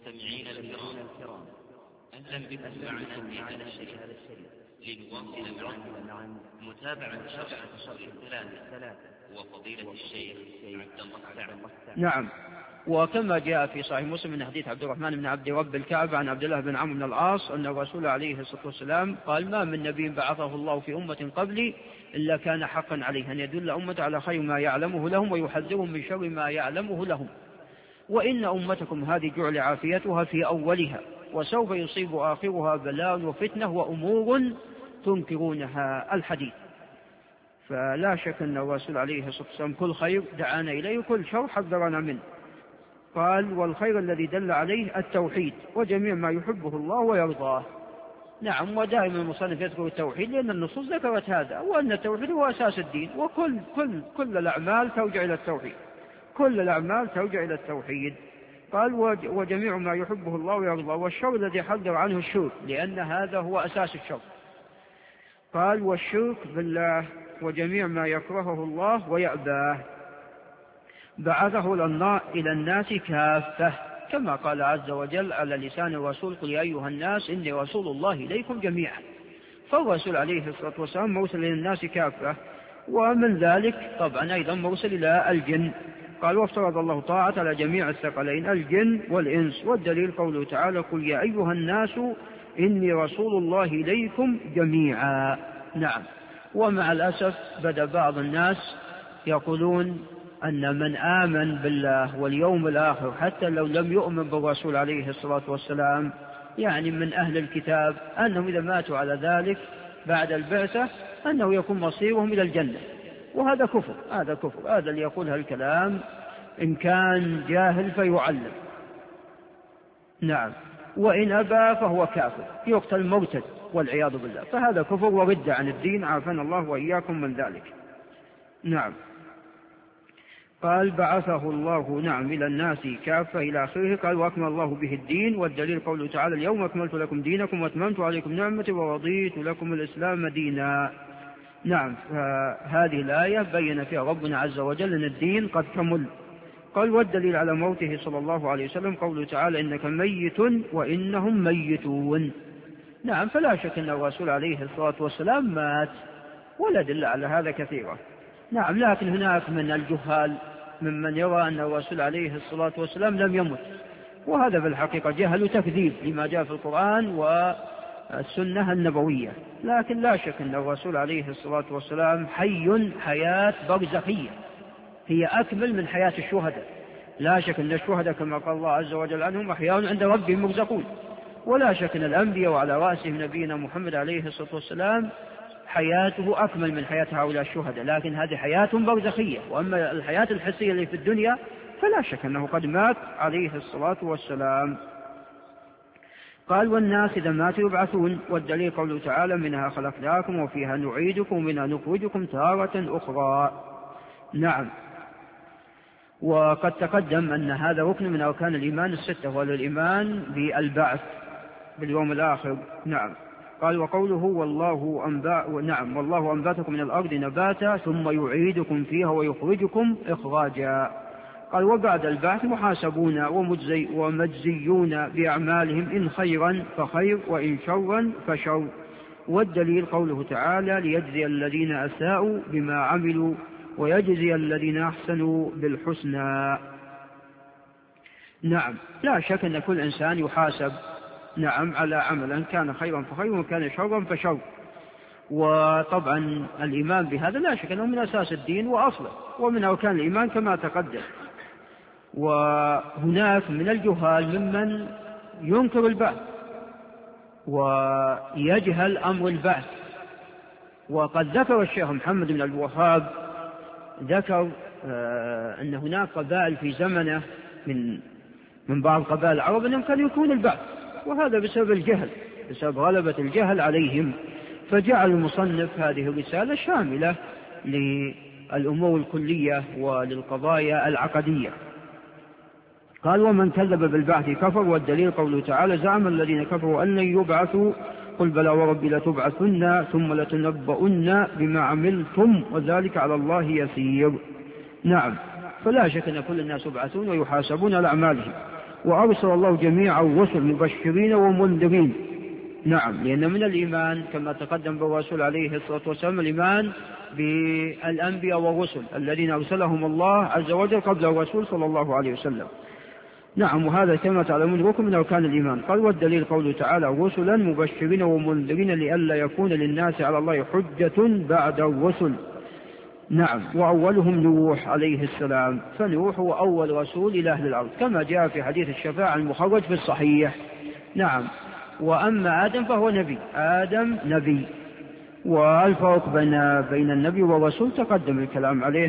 مستمعين الكرام، أهلا بكم معنا في هذا الشريط لنواصل معا متابعة شرح الثلاثة وفضيلة الشيخ عبد الله السعد. نعم. وكما جاء في صحيح مسلم من حديث عبد الرحمن بن عبد رب الكعبة عن عبد الله بن عمرو بن العاص أن الرسول عليه الصلاة والسلام قال: ما من نبي بعثه الله في أمة قبلي إلا كان حقا عليه أن يدل أمة على خير ما يعلمه لهم ويحذرهم من شر ما يعلمه لهم، وإن أمتكم هذه جعل عافيتها في أولها، وسوف يصيب آخرها بلاء وفتنة وأمور تنكرونها. الحديث. فلا شك أن الرسول عليه الصلاة والسلام كل خير دعانا إليه، كل شر حذرنا منه. قال: والخير الذي دل عليه التوحيد وجميع ما يحبه الله ويرضاه. نعم. ودائما المصنف يذكر التوحيد لأن النصوص ذكرت هذا، وأن التوحيد هو أساس الدين، وكل الأعمال ترجع إلى التوحيد، كل الأعمال ترجع إلى التوحيد. قال: وجميع ما يحبه الله ويرضاه. والشر الذي حذر عنه الشرك، لأن هذا هو أساس الشر. قال: والشرك بالله وجميع ما يكرهه الله ويأباه. بعثه إلى الناس كافة، كما قال عز وجل على لسان الرسول: قل يا أيها الناس إني رسول الله إليكم جميعا. فالرسول عليه الصلاة والسلام مرسل إلى الناس كافة، ومن ذلك طبعا أيضا مرسل إلى الجن. قال: وافترض الله طاعة على جميع الثقلين الجن والإنس، والدليل قوله تعالى: قل يا أيها الناس إني رسول الله إليكم جميعا. نعم. ومع الأسف بدأ بعض الناس يقولون أن من آمن بالله واليوم الآخر حتى لو لم يؤمن بالرسول عليه الصلاة والسلام، يعني من أهل الكتاب، أنهم إذا ماتوا على ذلك بعد البعثة أنه يكون مصيرهم إلى الجنة. وهذا كفر، هذا كفر. هذا اللي يقول هالكلام إن كان جاهل فيعلم. نعم. وإن أبى فهو كافر يقتل مرتد والعياذ بالله، فهذا كفر ورد عن الدين، عافانا الله وإياكم من ذلك. نعم. قال: بعثه الله نعم إلى الناس كافة إلى آخره. قال: وأكمل الله به الدين، والدليل قوله تعالى: اليوم أكملت لكم دينكم وأتممت عليكم نعمتي ورضيت لكم الإسلام دينا. نعم. فهذه الآية بين فيها ربنا عز وجل أن الدين قد كمل. قال: والدليل على موته صلى الله عليه وسلم قوله تعالى: إنك ميت وإنهم ميتون. نعم. فلا شك أن الرسول عليه الصلاة والسلام مات، ولا دل على هذا كثيرا. نعم. لكن هناك من الجهال ممن يرى أن الرسول عليه الصلاة والسلام لم يمت، وهذا في الحقيقة جهل وتكذيب لما جاء في القرآن والسنة النبوية. لكن لا شك أن الرسول عليه الصلاة والسلام حي حياة برزخية هي أكمل من حياة الشهداء. لا شك أن الشهداء كما قال الله عز وجل عنهم: أحياء عند ربهم يرزقون. ولا شك أن الأنبياء وعلى رأسهم نبينا محمد عليه الصلاة والسلام حياته أكمل من حياة هؤلاء الشهداء، لكن هذه حياة برزخية. وأما الحياة الحسية اللي في الدنيا فلا شك أنه قد مات عليه الصلاة والسلام. قال: والناس إذا ماتوا يبعثون، والدليل قوله تعالى: منها خلقناكم وفيها نعيدكم ومنها نخرجكم تارة أخرى. نعم. وقد تقدم أن هذا ركن من أركان الإيمان الستة، وهو الإيمان بالبعث باليوم الآخر. نعم. قال: وقوله: والله أنباتكم من الأرض نباتا ثم يعيدكم فيها ويخرجكم إخراجا. قال: وبعد البعث محاسبون ومجزيون بأعمالهم، إن خيرا فخير وإن شرا فشر. والدليل قوله تعالى: ليجزي الذين أساءوا بما عملوا ويجزي الذين أحسنوا بالحسنى. نعم. لا شك أن كل إنسان يحاسب نعم على عملا، كان خيرا فخير وكان شرا فشر. وطبعا الإيمان بهذا لا شك أنه من أساس الدين وأصله ومن أركان الإيمان كما تقدم. وهناك من الجهال ممن ينكر البعث ويجهل أمر البعث. وقد ذكر الشيخ محمد بن الوهاب ذكر أن هناك قبائل في زمنه من بعض قبائل العرب أنهم كانوا يكون البعث، وهذا بسبب الجهل، بسبب غلبة الجهل عليهم. فجعل المصنف هذه الرسالة شاملة للأمور الكلية وللقضايا العقدية. قال: ومن كذب بالبعث كفر، والدليل قوله تعالى: زعم الذين كفروا أن لن يبعثوا قل بلى وربي لتبعثن ثم لتنبؤن بما عملتم وذلك على الله يسير. نعم. فلا شك أن كل الناس يبعثون ويحاسبون على أعمالهم. وأرسل الله جميع الرسل مبشرين ومنذرين. نعم، لأن من الإيمان كما تقدم بالرسول عليه الصلاة والسلام الإيمان بالأنبياء والرسل الذين أرسلهم الله عز وجل قبل الرسول صلى الله عليه وسلم. نعم، وهذا كما تعلمون ركن من أركان الإيمان. قال والدليل قوله تعالى رسلا مبشرين ومنذرين لئلا يكون للناس على الله حجة بعد الرسل. نعم، وأولهم نوح عليه السلام، فنوح هو أول رسول إلى أهل الأرض كما جاء في حديث الشفاعة المخرج في الصحيح. نعم، وأما آدم فهو نبي، آدم نبي. والفرق بين النبي والرسول تقدم الكلام عليه.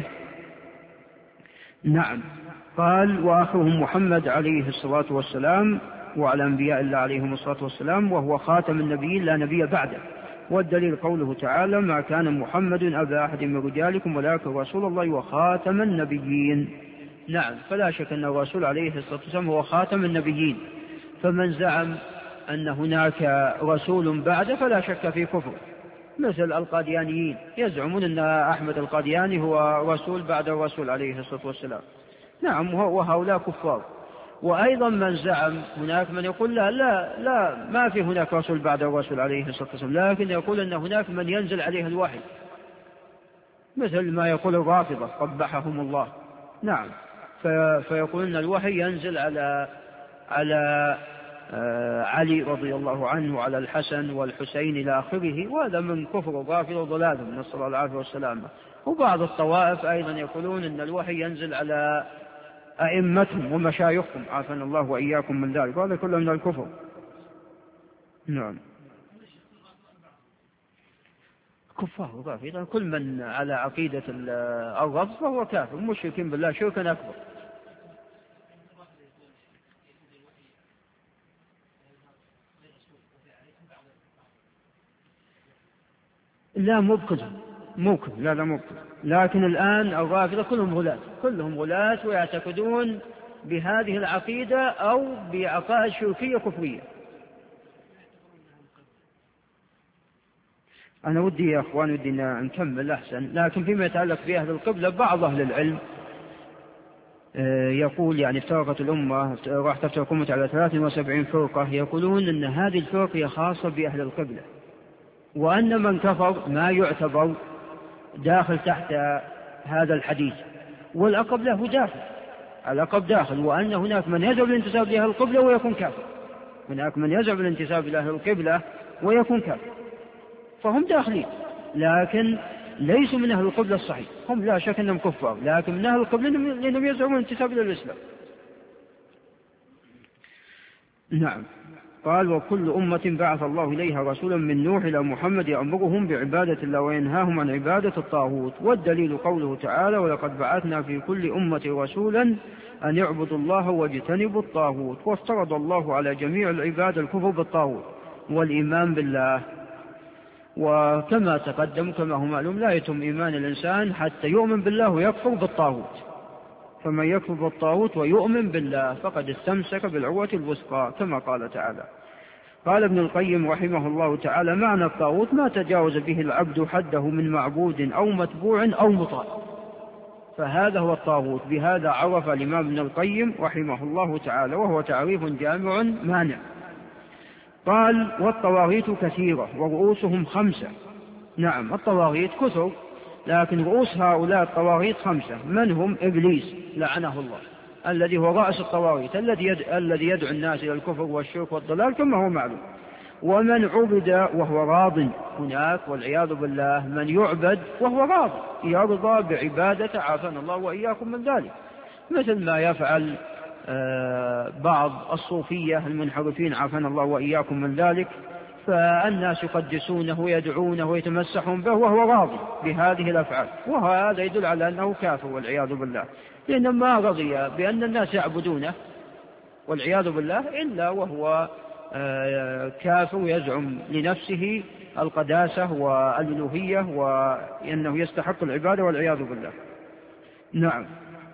نعم، قال وآخرهم محمد عليه الصلاة والسلام وعلى أنبياء الله عليهم الصلاة والسلام، وهو خاتم النبيين لا نبي بعده. والدليل قوله تعالى ما كان محمد أبا أحد من رجالكم ولكن رسول الله وخاتم النبيين. نعم، فلا شك أن الرسول عليه الصلاة والسلام هو خاتم النبيين، فمن زعم أن هناك رسول بعده فلا شك في كفر، مثل القاديانيين يزعمون أن أحمد القادياني هو رسول بعد الرسول عليه الصلاة والسلام. نعم، وهؤلاء كفار. وأيضا من زعم هناك من يقول لا ما في هناك رسول بعد الرسول عليه الصلاة والسلام، لكن يقول أن هناك من ينزل عليه الوحي، مثل ما يقول الرافضة قبحهم الله. نعم، فيقول أن الوحي ينزل على علي رضي الله عنه وعلى الحسن والحسين إلى آخره، وهذا من كفر الرافضة وضلالهم، نسأل الله العافية والسلامة. وبعض الطوائف أيضا يقولون أن الوحي ينزل على أئمتهم ومشايخهم، عافانا الله وإياكم من ذلك، وهذا كله من الكفر. نعم، كفار الرافضة كل من على عقيدة الرفض فهو كافر مشركين بالله شركا أكبر. لا ممكن لا ممكن، لكن الآن الرافضة كلهم غلاة ويعتقدون بهذه العقيدة أو بعقائد شركية كفرية. أنا ودي يا أخوان ودينا نكمل أحسن، لكن فيما يتعلق بأهل القبلة بعض أهل العلم يقول يعني افترقت الأمة راح تفترق الأمة على 73 فرقة، يقولون أن هذه الفرقة هي خاصة بأهل القبلة، وأن من كفر ما يعتبر داخل تحت هذا الحديث، والأقرب له داخل، الأقرب داخل، وأن هناك من يزعم الانتساب لأهل القبلة ويكون كافر، هناك من يزعم الانتساب لأهل القبلة ويكون كافر، فهم داخلين لكن ليسوا من أهل القبلة الصحيح، هم لا شك أنهم كفار لكن من أهل القبلة لأنهم يزعمون الانتساب إلى الإسلام. نعم، قال وكل أمة بعث الله إليها رسولا من نوح إلى محمد يأمرهم بعبادة الله وينهاهم عن عبادة الطاغوت. والدليل قوله تعالى ولقد بعثنا في كل أمة رسولا أن يعبدوا الله واجتنبوا الطاغوت. وافترض الله على جميع العباد الكفر بالطاغوت والإيمان بالله، وكما تقدم كما هو معلوم لا يتم إيمان الإنسان حتى يؤمن بالله ويكفر بالطاغوت، فمن يكفر بالطاغوت ويؤمن بالله فقد استمسك بالعروة الوثقى كما قال تعالى. قال ابن القيم رحمه الله تعالى معنى الطاغوت ما تجاوز به العبد حده من معبود أو متبوع أو مطاع، فهذا هو الطاغوت. بهذا عرف الإمام ابن القيم رحمه الله تعالى، وهو تعريف جامع مانع. قال والطواغيت كثيرة ورؤوسهم 5. نعم، الطواغيت كثر لكن رؤوس هؤلاء الطواغيت 5. من هم؟ إبليس لعنه الله الذي هو رأس الطواغيت الذي يدعو الناس إلى الكفر والشرك والضلال كما هو معلوم. ومن عبد وهو راض، هناك والعياذ بالله من يعبد وهو راض يرضى بعبادة عافانا الله وإياكم من ذلك، مثل ما يفعل بعض الصوفية المنحرفين عافانا الله وإياكم من ذلك، فالناس يقدسونه ويدعونه ويتمسحون به وهو راضي بهذه الأفعال، وهذا يدل على أنه كافر والعياذ بالله، لأنه ما رضي بأن الناس يعبدونه والعياذ بالله إلا وهو كافر يزعم لنفسه القداسة والألوهية وأنه يستحق العبادة والعياذ بالله. نعم.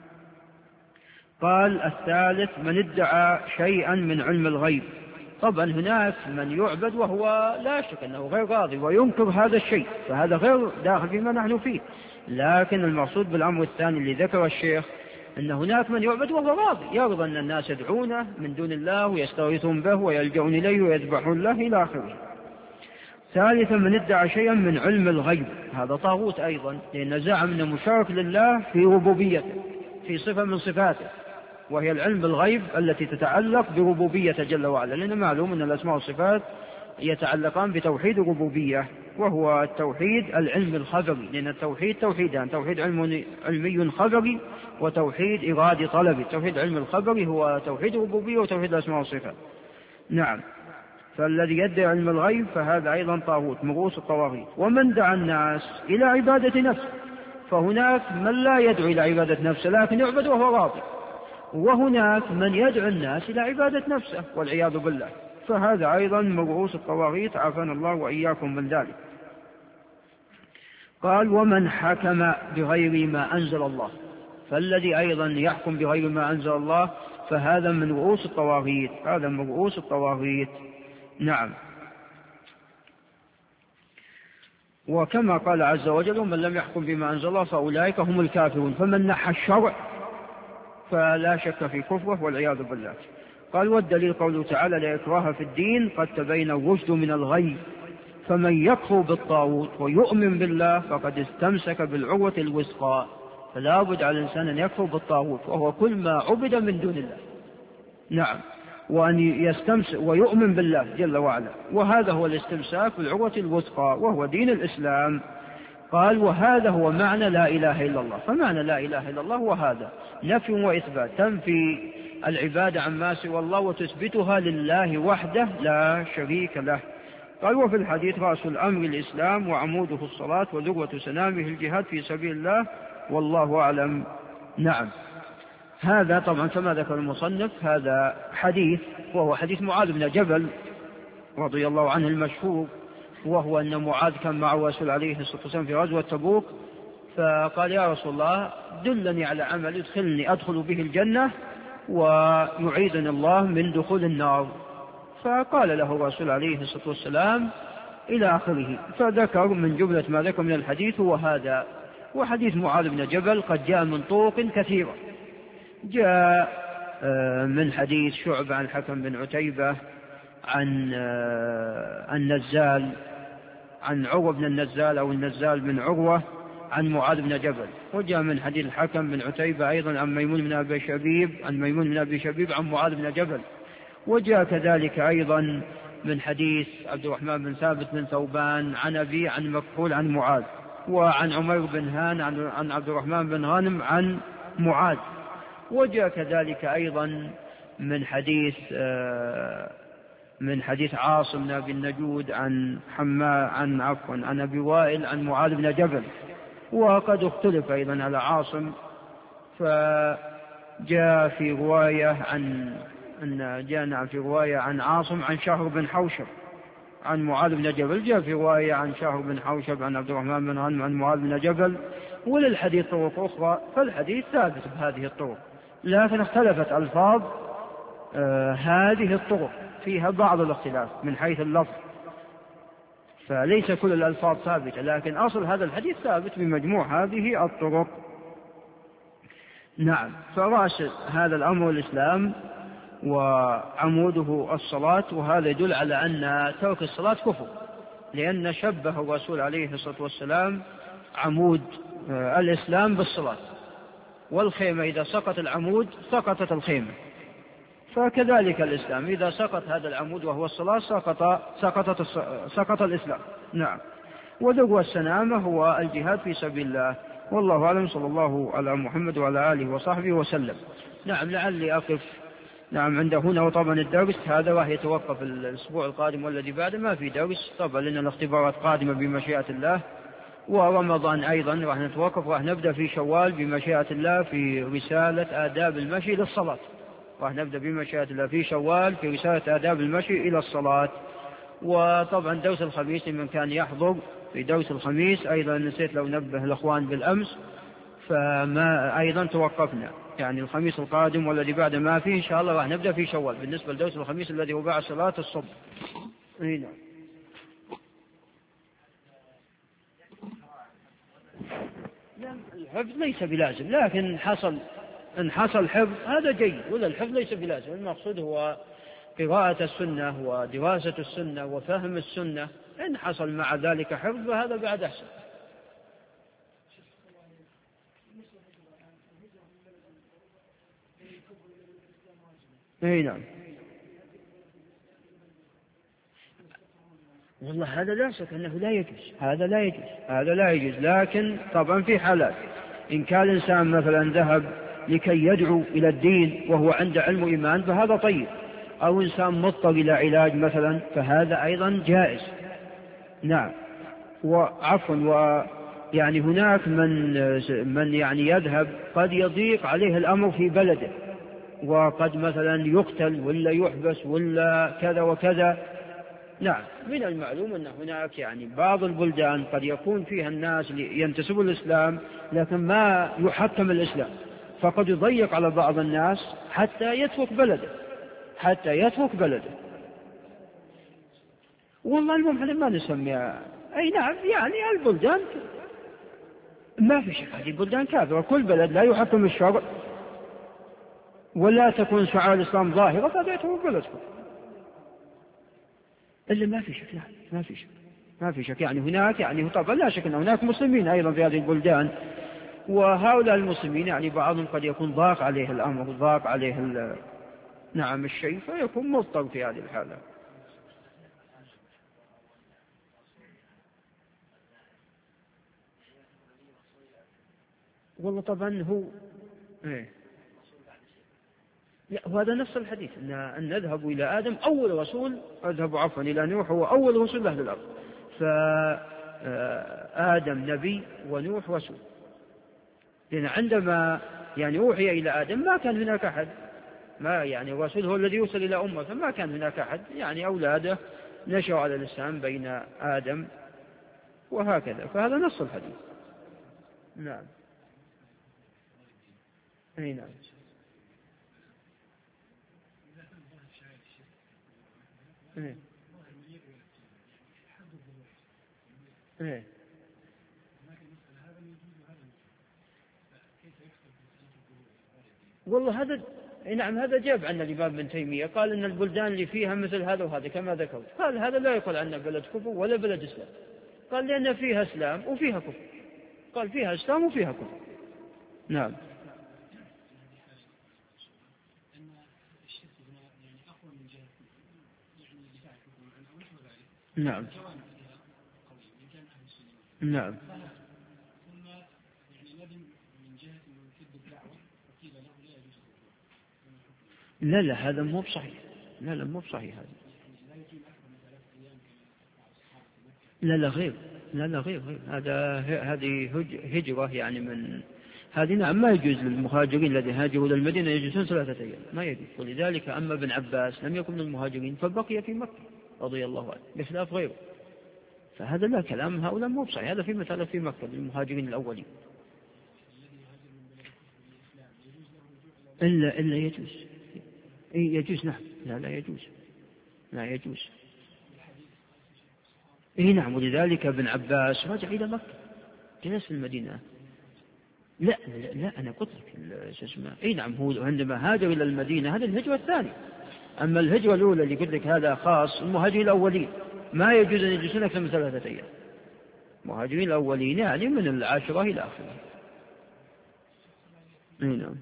قال الثالث من ادعى شيئا من علم الغيب. طبعا هناك من يعبد وهو لا شك أنه غير راضي وينكر هذا الشيء، فهذا غير داخل فيما نحن فيه، لكن المقصود بالأمر الثاني اللي ذكر الشيخ أن هناك من يعبد وهو راضي، يرضى أن الناس يدعونه من دون الله ويستغيثون به ويلجؤون إليه ويذبحون له إلى آخره. ثالثا من ادعى شيئا من علم الغيب، هذا طاغوت أيضا، لأن زعم أنه مشارك لله في ربوبيته في صفة من صفاته، وهي العلم بالغيب التي تتعلق بربوبيته جل وعلا، لأن معلوم أن الأسماء والصفات يتعلقان بتوحيد الربوبية، وهو التوحيد العلم الخبري، لأن التوحيد توحيدان، توحيد علمي خبري وتوحيد إرادي طلبي. التوحيد العلم الخبري هو توحيد الربوبية وتوحيد الأسماء والصفات. نعم، فالذي يدعي علم الغيب فهذا أيضا طاغوت من رؤوس الطواغيت. ومن دعا الناس إلى عبادة نفسه، فهناك من لا يدعو إلى عبادة نفسه لكن يعبد وهو راضي، وهناك من يدعو الناس إلى عبادة نفسه والعياذ بالله، فهذا أيضا من رؤوس الطواغيت، عافانا الله وإياكم من ذلك. قال ومن حكم بغير ما أنزل الله، فالذي أيضا يحكم بغير ما أنزل الله فهذا من رؤوس الطواغيت، هذا من رؤوس الطواغيت. نعم، وكما قال عز وجل ومن لم يحكم بما أنزل الله فأولئك هم الكافرون، فمن نحى الشرع فلا شك في كفره والعياذ بالله. قال والدليل قوله تعالى لا إكراه في الدين قد تبين الرشد من الغي، فمن يكفر بالطاغوت ويؤمن بالله فقد استمسك بالعروة الوثقى. فلا بد على الإنسان أن يكفر بالطاغوت وهو كل ما عبد من دون الله، نعم، وأن يستمسك ويؤمن بالله جل وعلا، وهذا هو الاستمساك بالعروة الوثقى وهو دين الإسلام. قال وهذا هو معنى لا إله إلا الله، فمعنى لا إله إلا الله وهذا نفي وإثبات، تنفي العبادة عما سوى الله وتثبتها لله وحده لا شريك له. قال وفي الحديث رأس الأمر الإسلام وعموده الصلاة وذروة سنامه الجهاد في سبيل الله والله أعلم. نعم، هذا طبعا كما ذكر المصنف هذا حديث، وهو حديث معاذ بن جبل رضي الله عنه المشهور، وهو أن معاذ كان مع رسول عليه الصلاة والسلام في غزوة تبوك، فقال يا رسول الله دلني على عمل أدخل به الجنة ويعيذني الله من دخول النار، فقال له الرسول عليه الصلاة والسلام إلى آخره، فذكر من جملة ما ذكر من الحديث وهذا. وحديث معاذ بن جبل قد جاء من طرق كثيرة، جاء من حديث شعبة عن الحكم بن عتيبة عن النزال عن عروة بن النزال أو النزال بن عروة عن معاذ بن جبل، وجاء من حديث الحكم بن عتيبة أيضا عن ميمون بن أبي شبيب عن معاذ بن جبل، وجاء كذلك أيضا من حديث عبد الرحمن بن ثابت بن ثوبان عن أبي عن مكحول عن معاذ، وعن عمير بن هان عن عبد الرحمن بن غانم عن معاذ، وجاء كذلك أيضا من حديث عاصم بن أبي النجود عن أبي وائل عن معاذ بن جبل. وقد اختلف أيضا على عاصم، فجاء في رواية في رواية عن عاصم عن شهر بن حوشب عن معاذ بن جبل، جاء في رواية عن شهر بن حوشب عن عبد الرحمن بن غانم عن معاذ بن جبل، وللحديث طرق أخرى، فالحديث ثابت بهذه الطرق، لكن اختلفت ألفاظ هذه الطرق، فيها بعض الاختلاف من حيث اللفظ، فليس كل الألفاظ ثابتة، لكن أصل هذا الحديث ثابت بمجموع هذه الطرق. نعم، فرأس هذا الأمر الإسلام وعموده الصلاة، وهذا يدل على أن ترك الصلاة كفر، لأن شبه الرسول عليه الصلاة والسلام عمود الإسلام بالصلاة، والخيمة إذا سقط العمود سقطت الخيمة، فكذلك الإسلام إذا سقط هذا العمود وهو الصلاة سقط الإسلام. نعم، وذروة السنامة هو الجهاد في سبيل الله، والله أعلم. صلى الله على محمد وعلى آله وصحبه وسلم. نعم، لعلي أقف عند هنا، وطبعا الدرس هذا راح يتوقف الأسبوع القادم والذي بعده ما في درس طبعا، لأن الاختبارات قادمة بمشيئة الله، ورمضان أيضا راح نتوقف، راح نبدأ في شوال بمشيئة الله في رسالة آداب المشي للصلاة، راح نبدأ بمشيئة الله في شوال في رسالة آداب المشي إلى الصلاة. وطبعا درس الخميس لمن كان يحضر في درس الخميس أيضا، نسيت لو نبه الأخوان بالأمس، فما أيضا توقفنا، يعني الخميس القادم والذي بعد ما فيه إن شاء الله راح نبدأ في شوال بالنسبة لدرس الخميس الذي هو بعد صلاة الصبح. هنا الحفظ ليس بلازم، لكن حصل إن حصل حفظ هذا جيد، ولا الحفظ ليس بلازم، المقصود هو قراءة السنة ودراسة السنة وفهم السنة. إن حصل مع ذلك حفظ فهذا بعد أحسن. نعم. والله هذا لا شك أنه لا يجوز، هذا لا يجوز. لكن طبعا في حالات، إن كان الإنسان مثلا ذهب لكي يدعو إلى الدين وهو عنده علم وإيمان فهذا طيب، أو إنسان مضطر إلى علاج مثلا فهذا أيضا جائز. نعم. وعفوا، ويعني هناك من يعني يذهب قد يضيق عليه الأمر في بلده، وقد مثلا يقتل ولا يحبس ولا كذا وكذا. نعم، من المعلوم أن هناك يعني بعض البلدان قد يكون فيها الناس ينتسبوا الإسلام لكن ما يحكم الإسلام، فقد يضيق على بعض الناس حتى يترك بلده. والله المهم ما نسميها. أي نعم، يعني البلدان ما في شك هذه بلدان كافرة، كل بلد لا يحكم الشرع ولا تكون شعائر الإسلام ظاهرة فهذا يترك بلدكم. إلا ما في شك، لا ما في شك يعني هناك، يعني طبعا لا شك أن هناك مسلمين أيضا في هذه البلدان، وهؤلاء المسلمين يعني بعضهم قد يكون ضاق عليه الأمر، ضاق عليه نعم الشيء، فيكون مضطر في هذه الحالة. والله طبعا هو لا، وهذا نفس الحديث أن نذهب إلى آدم أول رسول، إلى نوح هو أول رسول أهل الأرض، فآدم نبي ونوح رسول. لأن عندما يعني أوحي إلى آدم ما كان هناك أحد، ما يعني الرسول هو الذي يوصل إلى أمة، فما كان هناك أحد، يعني أولاده نشأوا على الإسلام بين آدم وهكذا، فهذا نص الحديث. نعم. أي نعم. والله هذا نعم، هذا جاب عن الإمام ابن تيمية، قال إن البلدان اللي فيها مثل هذا وهذا كما ذكرت، قال هذا لا يقول عنه بلد كفر ولا بلد إسلام، قال لأن فيها إسلام وفيها كفر، قال فيها إسلام وفيها كفر. نعم. نعم. نعم. لا هذا مو بصحيح، مو بصحيح هذا. لا غير هذه هجرة يعني من هذه. نعم، ما يجوز للمهاجرين الذين هاجروا إلى المدينة يجلسون 3 أيام، ما يجوز. ولذلك أما ابن عباس لم يكن من المهاجرين فبقي في مكة رضي الله عنه بخلاف غيره، فهذا لا كلام هؤلاء مو بصحيح، هذا في مثلا في مكة للمهاجرين الأولين. إلا يجوز. نعم. لا يجوز. نعم، ولذلك ابن عباس رجع إلى مكة جلس في المدينة. لا أنا قلت لك نعم، هو عندما هاجر إلى المدينة هذه الهجرة الثانية. أما الهجرة الأولى اللي قلت لك هذا خاص المهاجرين الأولين، ما يجوز أن يجلسون أكثر من 3 أيام. المهاجرين الأولين يعني من 10 إلى آخره. نعم.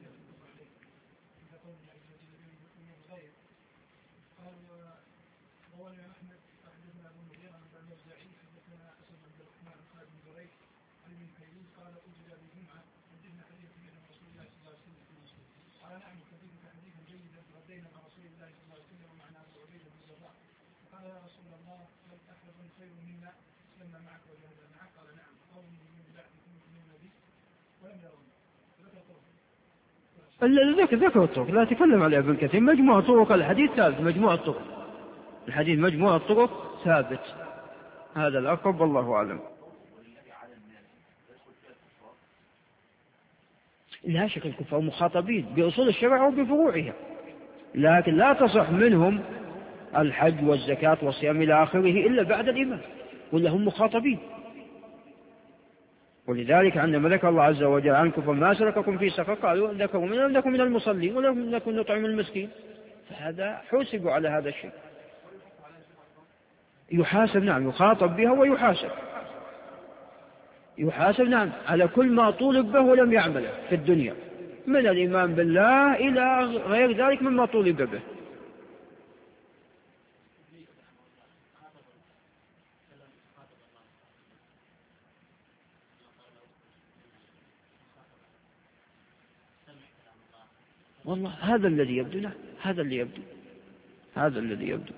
ذكر الطرق، لا تكلم على ابن كثير. مجموعة طرق الحديث ثابت، مجموعة طرق ثابت. هذا الأقرب والله أعلم. لا شك الكفار مخاطبين بأصول الشرع وبفروعها، لكن لا تصح منهم الحج والزكاة والصيام إلى آخره إلا بعد الإيمان، ولا هم مخاطبين. ولذلك عندما ذكر الله عز وجل عنكم فما سلككم في سقر قالوا ذكروا لم نكن من المصلين ولم نكن نطعم المسكين، فهذا حوسبوا على هذا الشيء. يحاسب، نعم، يخاطب بها يحاسب نعم على كل ما طولب به ولم يعمله في الدنيا من الإيمان بالله إلى غير ذلك مما طولب به. والله هذا الذي يبدو، لا هذا الذي يبدو.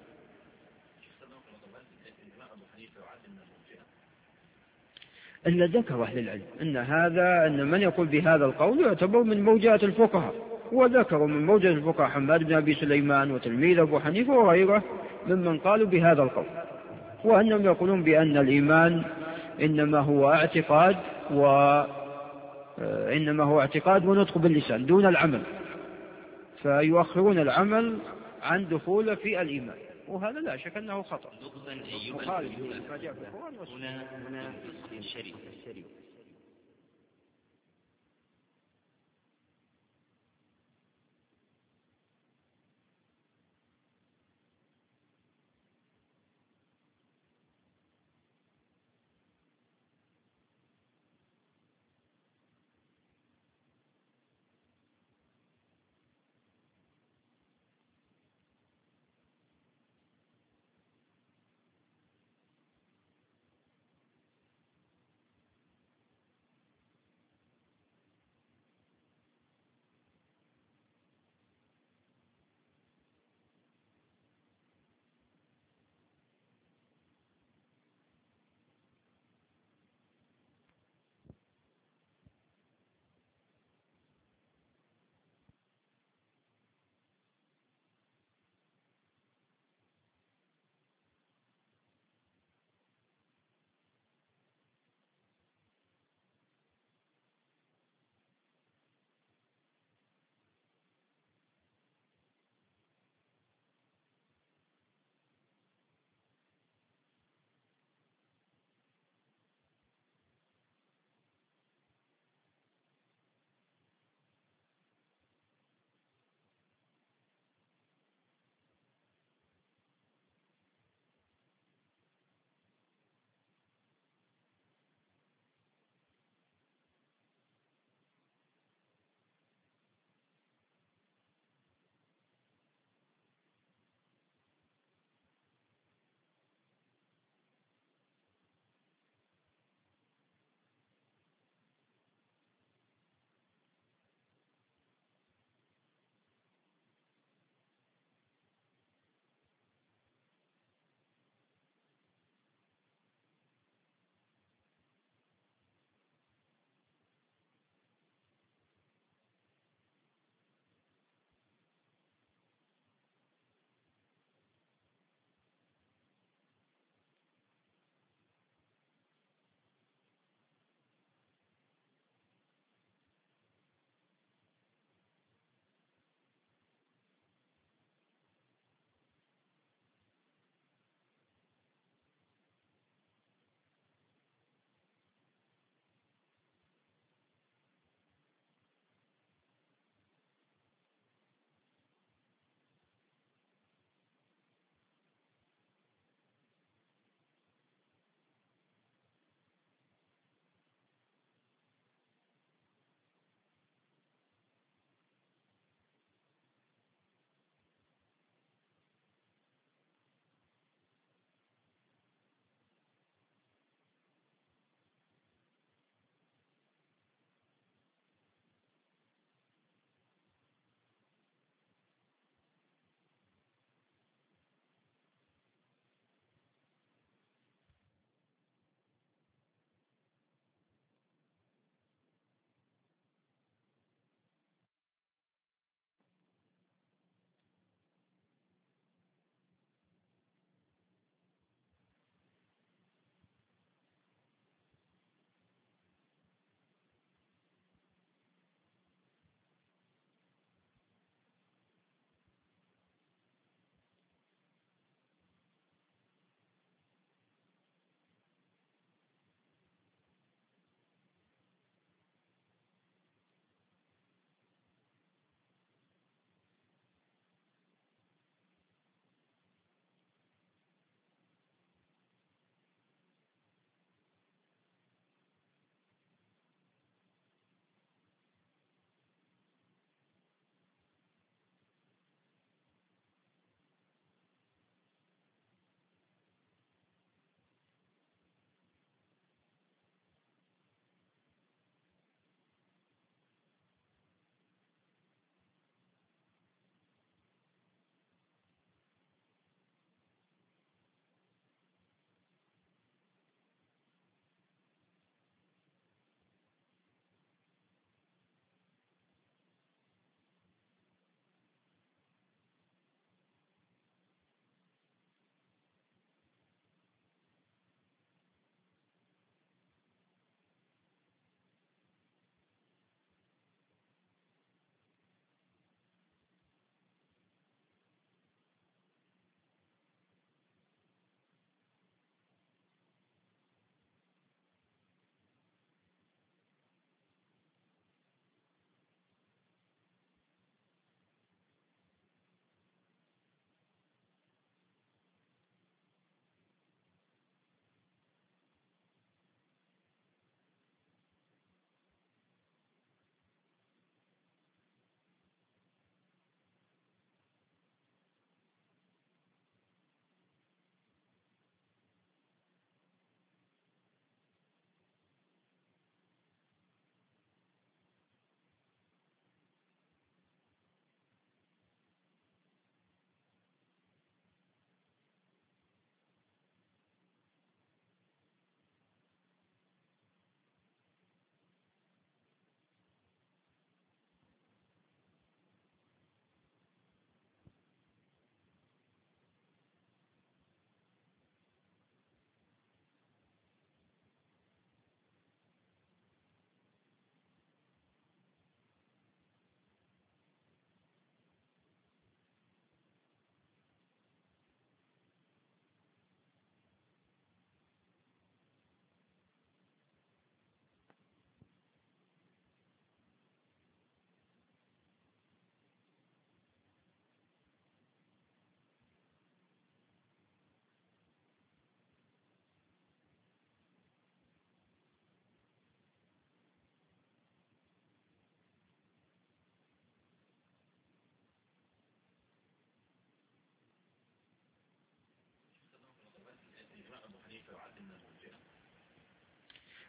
إلا ذكر أهل العلم أن من يقول بهذا القول يعتبر من موجات الفقهاء، وذكروا من موجات الفقهاء حماد بن أبي سليمان وتلميذ أبو حنيفة وغيره ممن قالوا بهذا القول، وأنهم يقولون بأن الإيمان إنما هو اعتقاد ونطق باللسان دون العمل، فيؤخرون العمل عن دخول في الإيمان، وهذا لا شك أنه خطأ مخالف لما جاء في القرآن والسنة. هنا الشريف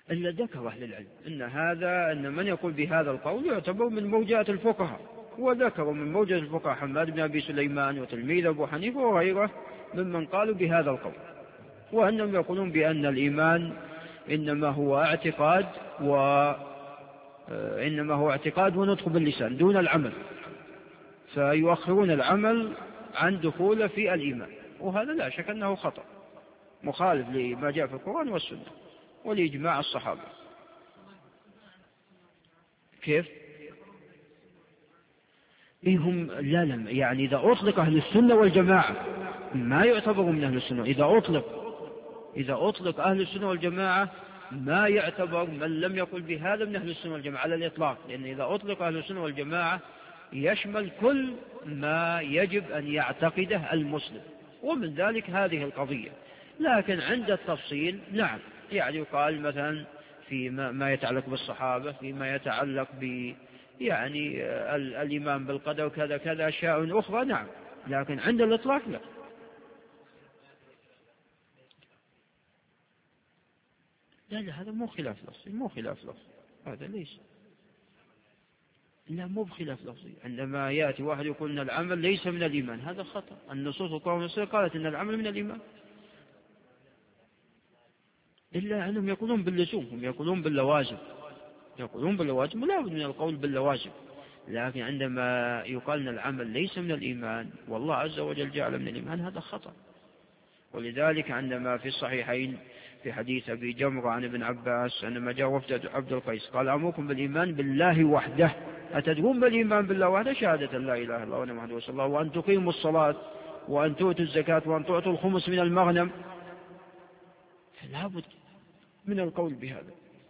إلا ذكر أهل العلم أن من يقول بهذا القول يعتبر من موجات الفقهاء، وذكروا من موجات الفقهاء حماد بن أبي سليمان وتلميذ أبو حنيفة وغيره ممن قالوا بهذا القول، وأنهم يقولون بأن الإيمان إنما هو اعتقاد ونطق باللسان دون العمل، فيؤخرون العمل عن دخوله في الإيمان، وهذا لا شك أنه خطأ مخالف لما جاء في القرآن والسنة ولإجماع الصحابة. كيف؟ هم لا يعني إذا أطلق أهل السنة والجماعة ما يعتبروا من أهل السنة. إذا أطلق أهل السنة والجماعة ما يعتبر من لم يقل بهذا من أهل السنة والجماعة على الإطلاق، لأن إذا أطلق أهل السنة والجماعة يشمل كل ما يجب أن يعتقده المسلم، ومن ذلك هذه القضية. لكن عند التفصيل نعم، يعني يقال مثلا في ما يتعلق بالصحابة، فيما يتعلق يعني الإيمان بالقدر كذا كذا أشياء أخرى نعم، لكن عند الإطلاق لا. لا هذا مو خلاف لفظي، هذا ليس، لا مو بخلاف لفظي. عندما يأتي واحد يقول أن العمل ليس من الإيمان هذا خطأ. النصوص القرآن والسنة قالت أن العمل من الإيمان، إلا أنهم يقولون باللزوم، هم يقولون باللوازم ولا بد من القول باللوازم. لكن عندما يقال أن العمل ليس من الإيمان والله عز وجل جعل من الإيمان هذا خطأ. ولذلك عندما في الصحيحين في حديث أبي جمرة عن ابن عباس عندما جاء وفد عبد القيس قال أمركم بالإيمان بالله وحده، أتدرون بالإيمان بالله وحده؟ شهادة لا إله إلا الله وأن محمدا رسول الله، وأن تقيموا الصلاة وأن تؤتوا الزكاة وأن تعطوا الخمس من المغنم. فلا بد من القول بهذا.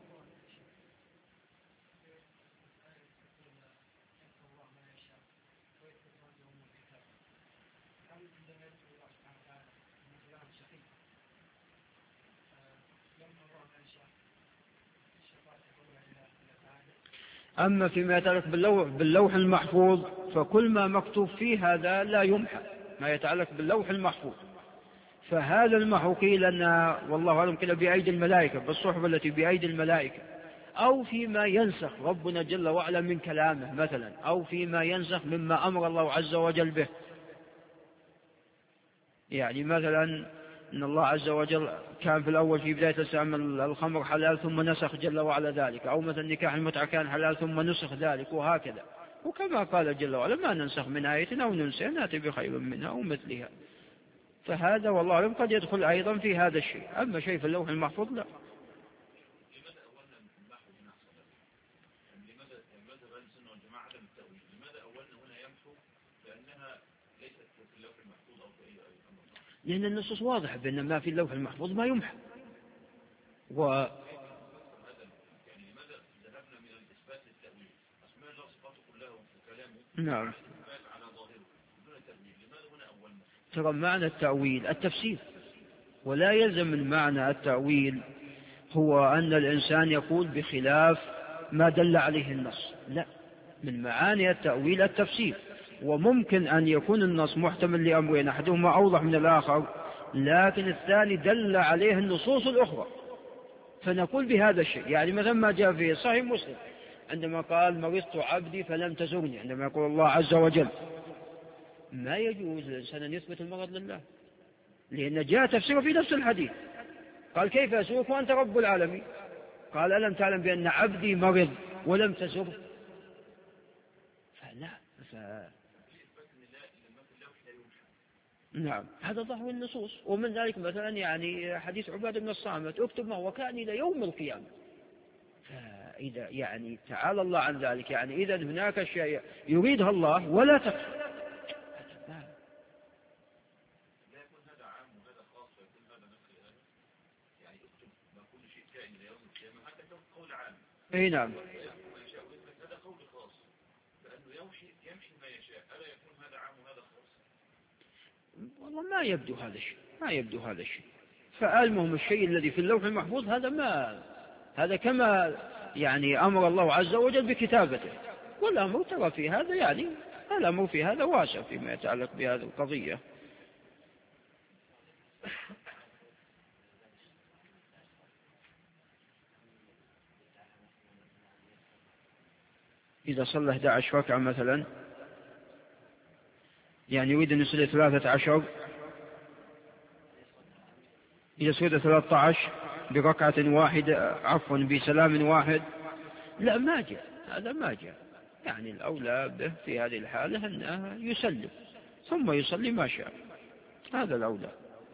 أما فيما يتعلق باللوح المحفوظ فكل ما مكتوب فيه هذا لا يمحى، ما يتعلق باللوح المحفوظ فهذا المحو قيل أن والله أعلم قيل بأيدي الملائكة، بالصحف التي بأيدي الملائكة، أو فيما ينسخ ربنا جل وعلا من كلامه مثلا، أو فيما ينسخ مما أمر الله عز وجل به. يعني مثلا إن الله عز وجل كان في الأول في بداية الإسلام الخمر حلال ثم نسخ جل وعلا ذلك، أو مثلا نكاح المتعة كان حلال ثم نسخ ذلك، وهكذا. وكما قال جل وعلا ما ننسخ من آية أو ننسى نأتي بخير منها أو مثلها. فهذا والله أعلم قد يدخل أيضا في هذا الشيء. أما شيء في اللوح المحفوظ لا. لأن النصوص واضحة بأن ما في اللوح المحفوظ ما يمحى. نعم. ترى معنى التأويل التفسير، ولا يلزم من معنى التأويل هو أن الإنسان يقول بخلاف ما دل عليه النص، لا، من معاني التأويل التفسير. وممكن أن يكون النص محتمل لأمرين أحدهما أوضح من الآخر، لكن الثاني دل عليه النصوص الأخرى فنقول بهذا الشيء. يعني مثلا ما جاء في صحيح مسلم عندما قال مرضت عبدي فلم تزرني، عندما يقول الله عز وجل ما يجوز للإنسان أن يثبت المرض لله، لأن جاء تفسيره في نفس الحديث. قال كيف أزورك وأنت رب العالمين؟ قال ألم تعلم بأن عبدي مرض ولم تزره؟ نعم، هذا ظاهر النصوص. ومن ذلك مثلا يعني حديث عبادة بن الصامت اكتب ما وكان إلى يوم القيامة. فإذا يعني تعالى الله عن ذلك، يعني إذا هناك شيء يريدها الله ولا تكتب. اي نعم. والله ما يبدو هذا الشيء، فالمهم الشيء الذي في اللوح المحفوظ هذا كما يعني أمر الله عز وجل بكتابته، والأمر ترى في هذا يعني الأمر في هذا واسع فيما يتعلق بهذه القضية. إذا صلى 11 ركعة مثلا، يعني يريد أن يصلي 13، يسود 13 بركعة واحدة، عفوا بسلام واحد، لا ما جاء، هذا ما جاء. يعني الأولى به في هذه الحالة أنه يسلم ثم يصلي ما شاء، هذا الأولى.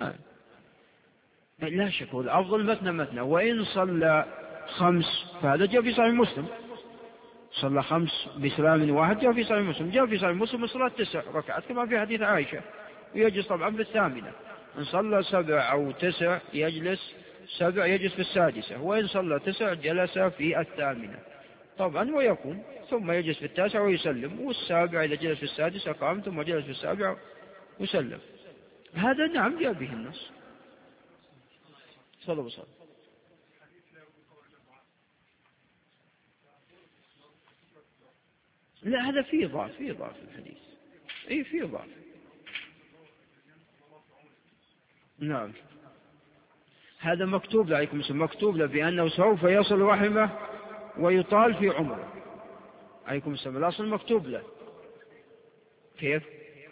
لا شك الأفضل مثنى، وإن صلى 5 فهذا جاء في صحيح مسلم، صلى 5 بسلام واحد جاء في صحيح مسلم. جاء في صحيح مسلم صلاة 9 ركعات كما في حديث عائشة، ويجلس طبعا في الثامنة. إن صلى 7 أو 9 يجلس 7، يجلس في السادسة، وإن صلى 9 جلس في الثامنة طبعا ويقوم، ثم يجلس في التاسع ويسلم، والسابع إذا جلس في السادسة قام ثم جلس في السابع وسلم. هذا نعم جاء به النص. صلى الله. لا هذا فيه ضعف، فيه ضعف الحديث، اي فيه ضعف. نعم هذا مكتوب له عليكم السلام، مكتوب له بأنه سوف يصل رحمه ويطال في عمره عليكم السلام، الأصل مكتوب له. كيف؟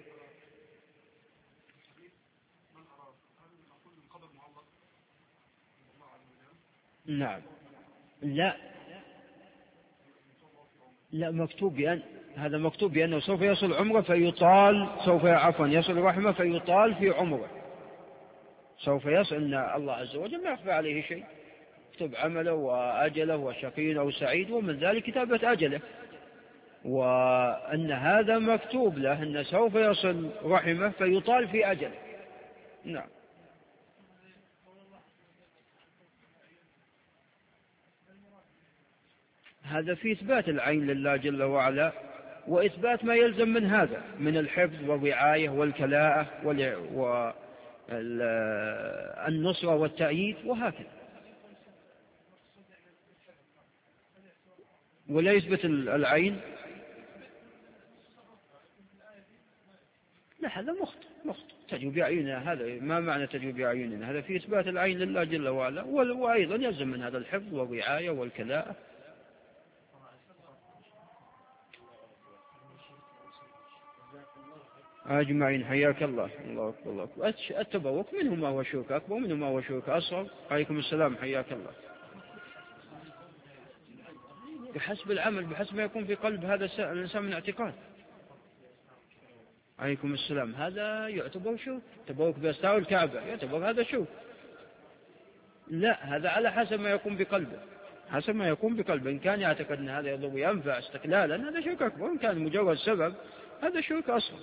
نعم لا مكتوب بأن هذا مكتوب بأنه سوف يصل عمره فيطال، سوف عفوا يصل رحمه فيطال في عمره، سوف يصل. إن الله عز وجل ما يخفى عليه شيء، يكتب عمله وأجله وشقي أو سعيد، ومن ذلك كتابة أجله، وأن هذا مكتوب له أن سوف يصل رحمه فيطال في أجله. نعم هذا في إثبات العين لله جل وعلا، وإثبات ما يلزم من هذا من الحفظ والرعاية والكلاءة والنصرة والتأييد وهكذا. ولا يثبت العين، لا هذا مخطئ تجوا بأعيننا، هذا ما معنى تجوا بأعيننا، هذا في إثبات العين لله جل وعلا، وأيضا يلزم من هذا الحفظ والرعاية والكلاءة. أجمعين حياك الله. الله أكبر الله أكبر. التبوك منه ما هو شرك أكبر ومنه ما هو شرك أصغر. عليكم السلام حياك الله. بحسب العمل، بحسب ما يكون في قلب هذا الإنسان من اعتقاد. عليكم السلام. هذا يعتبر شرك، تبوك بأستار الكعبة يعتبر هذا شرك. لا هذا على حسب ما يكون بقلبه، حسب ما يكون بقلبه. إن كان يعتقد أن هذا يضر ينفع استقلالا هذا شرك أكبر، وإن كان مجرد سبب هذا شرك أصغر.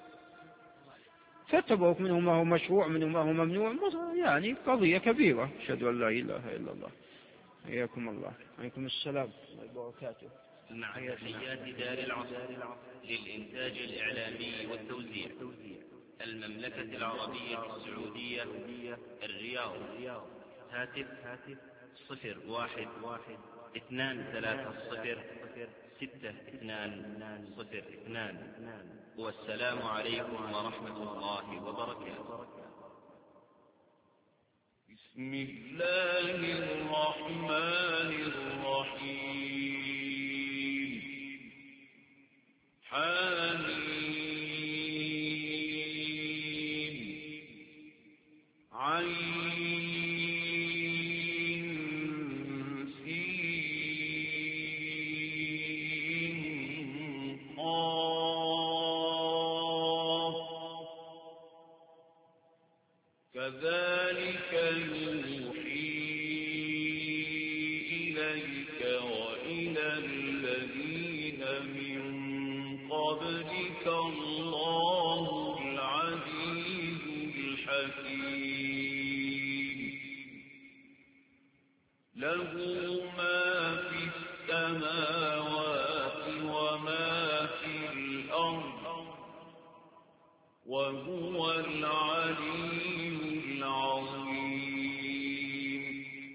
فالتبوك منه ما هو مشروع منه ما هو ممنوع، يعني قضية كبيرة. أشهد أن لا إله إلا الله. حياكم الله. عليكم السلام ورحمة الله وبركاته. مع تحيات دار العصر للإنتاج الإعلامي والتوزيع، المملكة العربية السعودية، الرياض. هاتف 01-230-6202. والسلام عليكم ورحمة الله وبركاته. بسم الله الرحمن الرحيم. حميم عين سين قاف. كذلك يوحي إليك وإلى الذين من قبلك الله العزيز الحكيم. له ما في السماوات وما في الأرض، وهو العلي العظيم.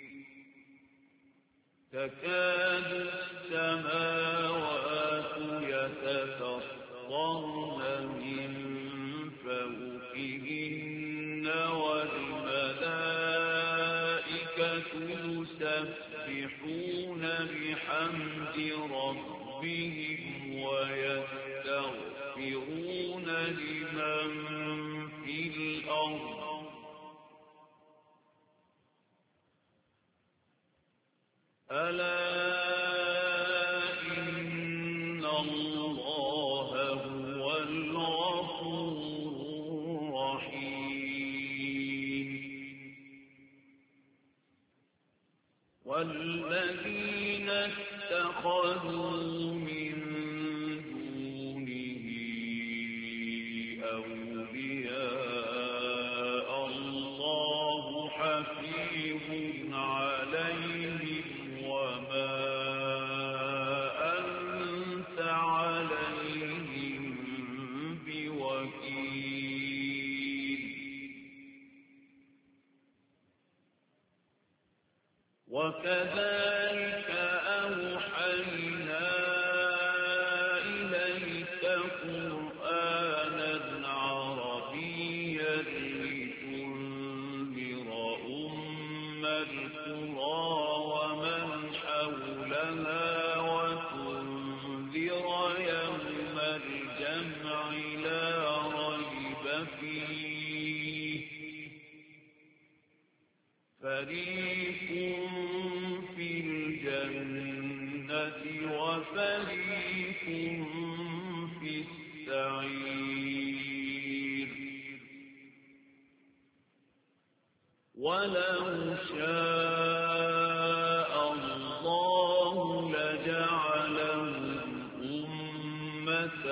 تكاد السماوات يتفطرن من فوقهن والملائكة يسبحون بحمد ربهم الله هو الغفور الرحيم. والذين اتخذوا من دونه أولياء الله حفيظ عليهم وما أنت عليهم بوكيل. وكذلك أوحينا إليك قرآنا عربيا لتنذر أم القرى ومن حولها وتنذر يوم الجمع لا ريب فيه فريق في الجنة وفريق في السعير. ولو شاء الله لجعلهم أمة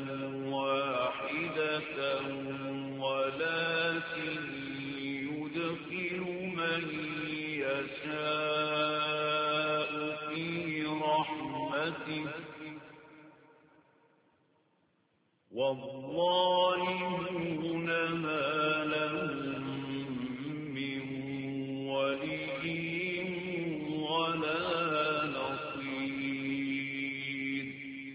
واحدة ولكن يدخل من يشاء في رحمته والظالمون ما لهم من ولي ولا نصير.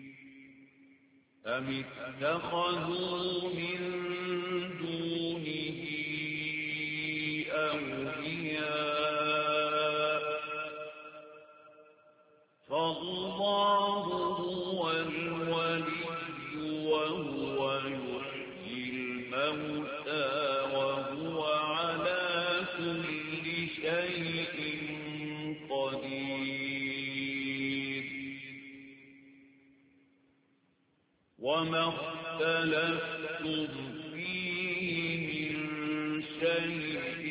أم اتخذوا من دونه أولياء فالله هو الولي وهو يحيي الموتى وهو على كل شيء قدير. وما اختلفتم فيه من شيء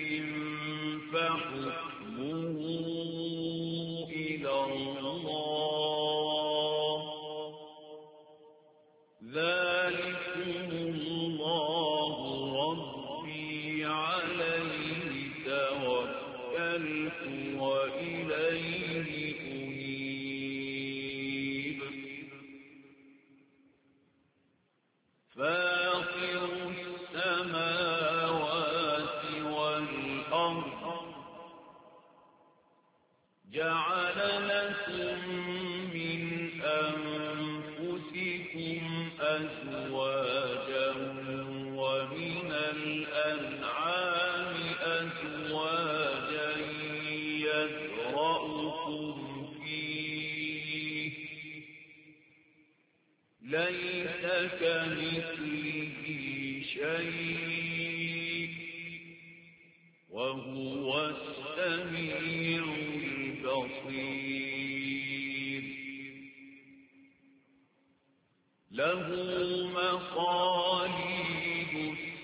فحكمه إلى الله ذلكم الله ربي عليه توكلت وإليه أنيب. فاطر السماوات والأرض جعل لكم من أنفسكم أزواجا ومن الأنعام أزواجا يذرأكم فيه ليس كمثله شيء وهو السميع البصير. له مقاليد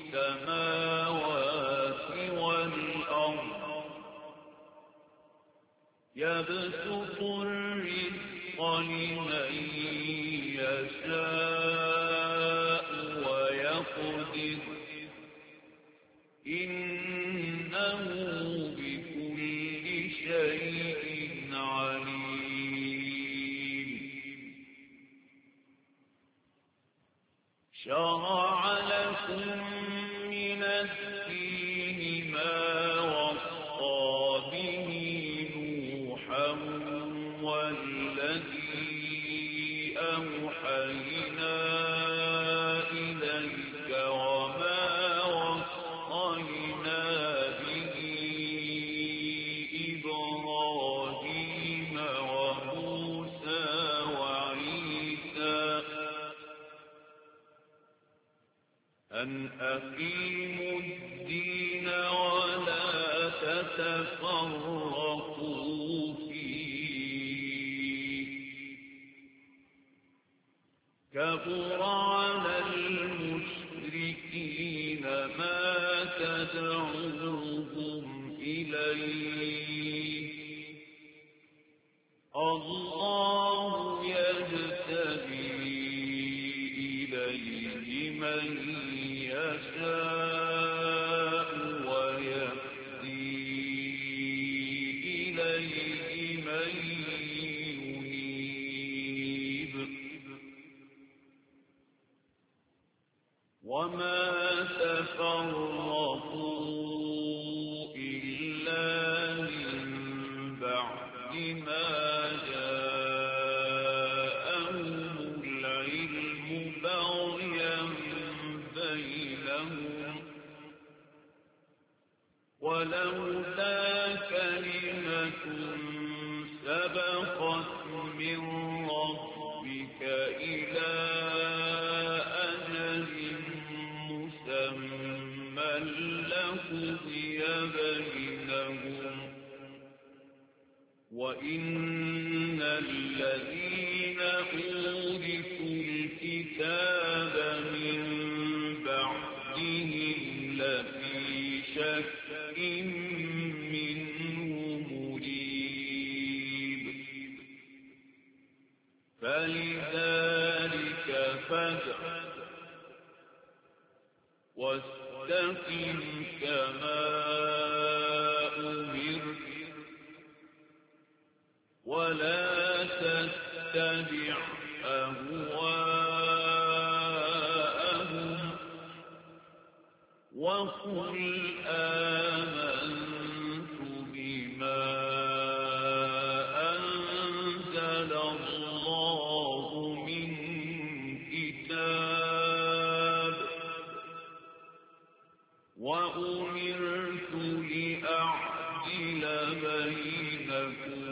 السماوات والأرض يبسط الرزق لمن يشاء ويقدر إنه بكل شيء عليم. شرع لكم من الدين ما وصى به نوحا والذي أوحينا إليك وما وصينا به إبراهيم وموسى وعيسى أن أقيموا الدين ولا تتفرقوا. كبر على المشركين ما تدعوهم إليه الله يجتبي إليه من يشاء ويهدي إليه من ينيب وما تفرقوا إلا من بعد ما جاءهم العلم بغيا بينهم ولولا كلمة سبقت من ربك إلى أجل مسمى لقضي بينهم وإن الذين أورثوا الكتاب من بعدهم لفي شك منه مريب فلذلك فادع واستقم كما أمرت ولا تتبع أهواءهم وقل آمنت بما أنزل الله من كتاب وأمرت لأعدل بينكم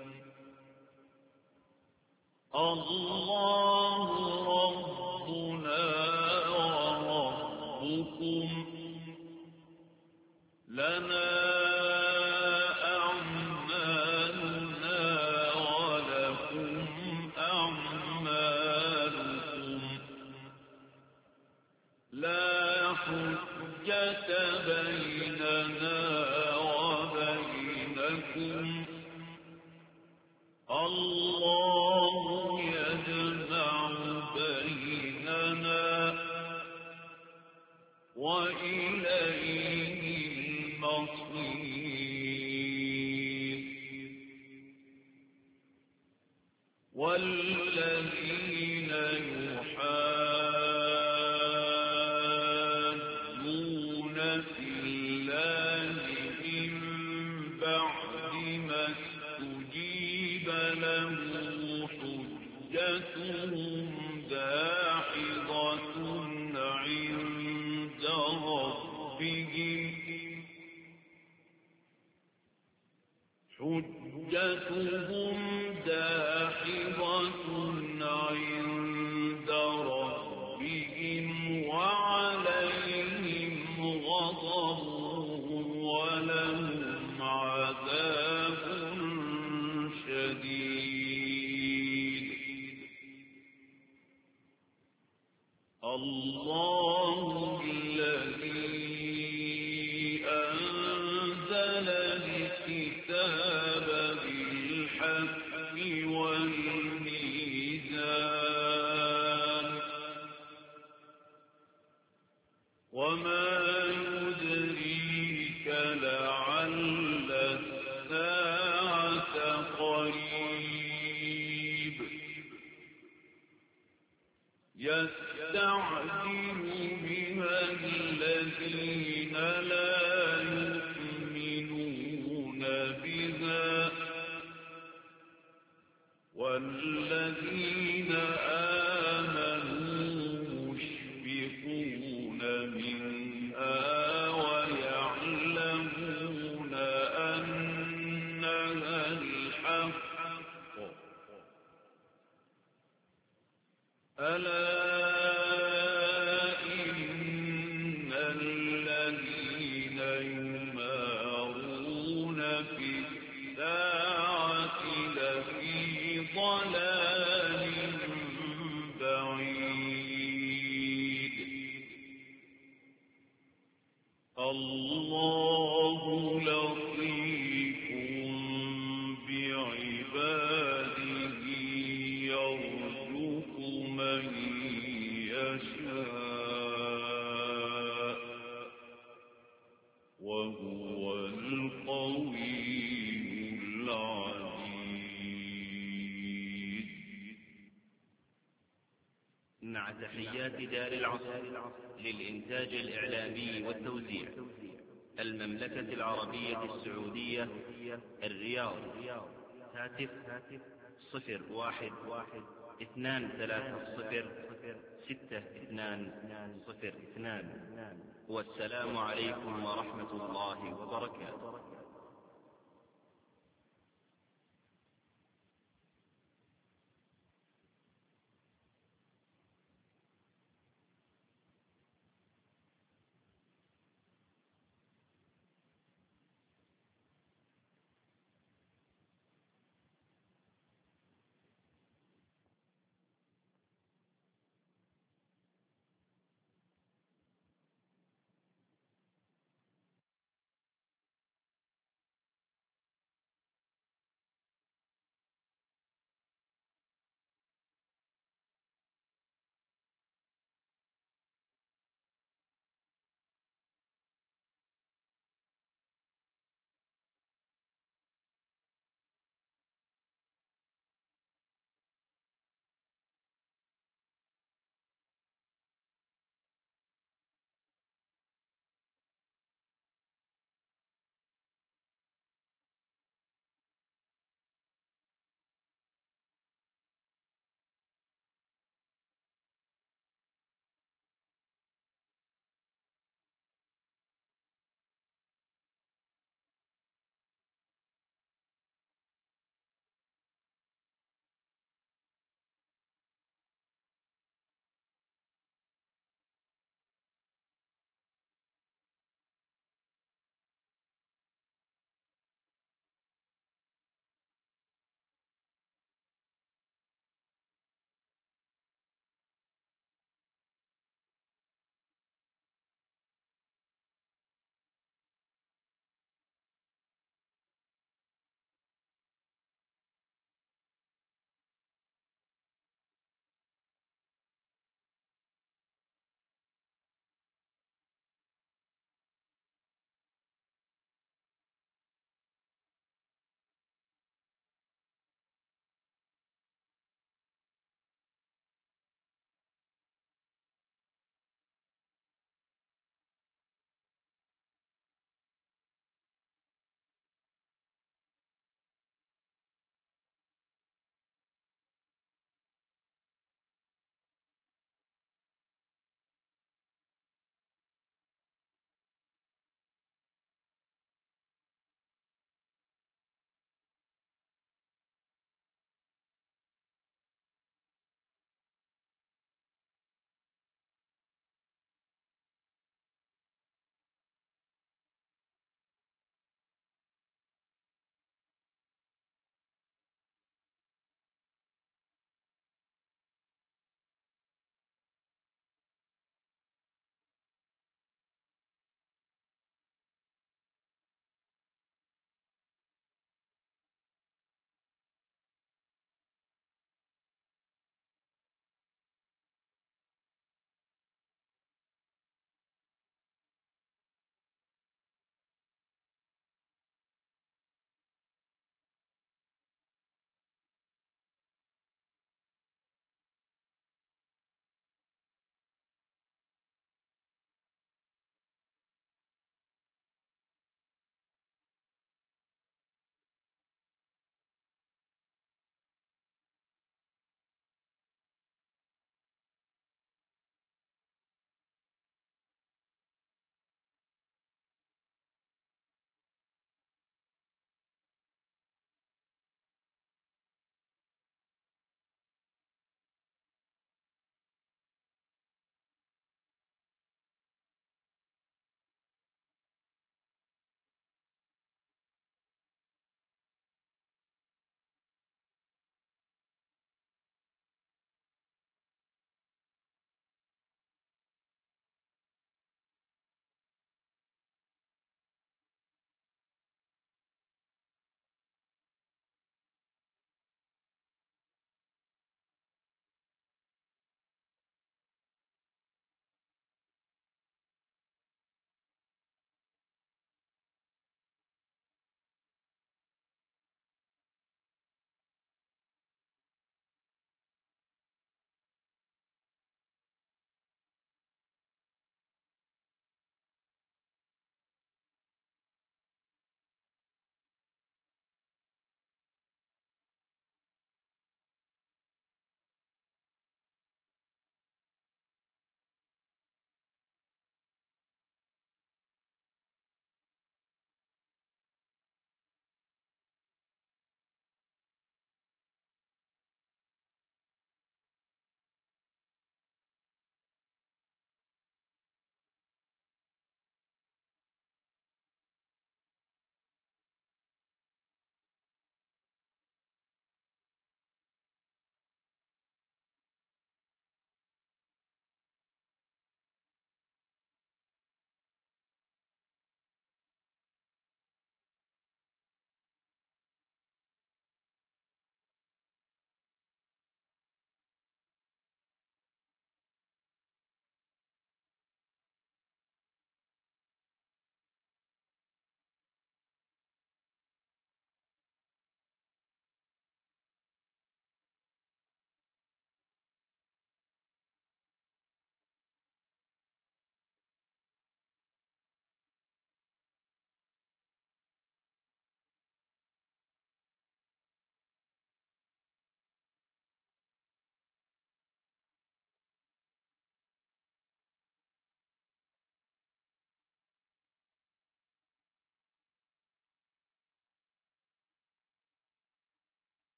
الله ربنا وربكم لنا أعمالنا ولكم أعمالكم لا حجة بيننا وبينكم الله يجمع بيننا وإليه المصير والذين يحادون في الله من بعد ما استجيب له حجتهم داحضة عند ربهم عند ربهم وعليهم غضب ولهم عذاب شديد الله الذي أنزل الكتاب بالحق والميزان وما يدريك لعل الساعة قريب يستعجل بها الذين لا يؤمنون بها والذين آمنوا مشفقون منها ويعلمون أنها الحق ألا إن الذين يمارون في الساعة لفي ضلال بعيد الله لطيف بعباده يرزق من يشاء وهو القوي العزيز. مع تحيات دار العصر للإنتاج الإعلامي والتوزيع، المملكة العربية السعودية، الرياض. هاتف 0112306202. والسلام عليكم ورحمة الله وبركاته.